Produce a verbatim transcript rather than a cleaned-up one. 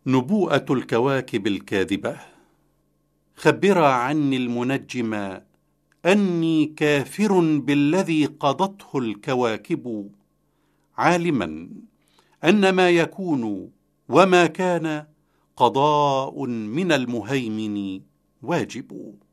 نبوءة الكواكب الكاذبة. خبرا عني المنجم أني كافر بالذي قضته الكواكب، عالما أن ما يكون وما كان قضاء من المهيمن واجب.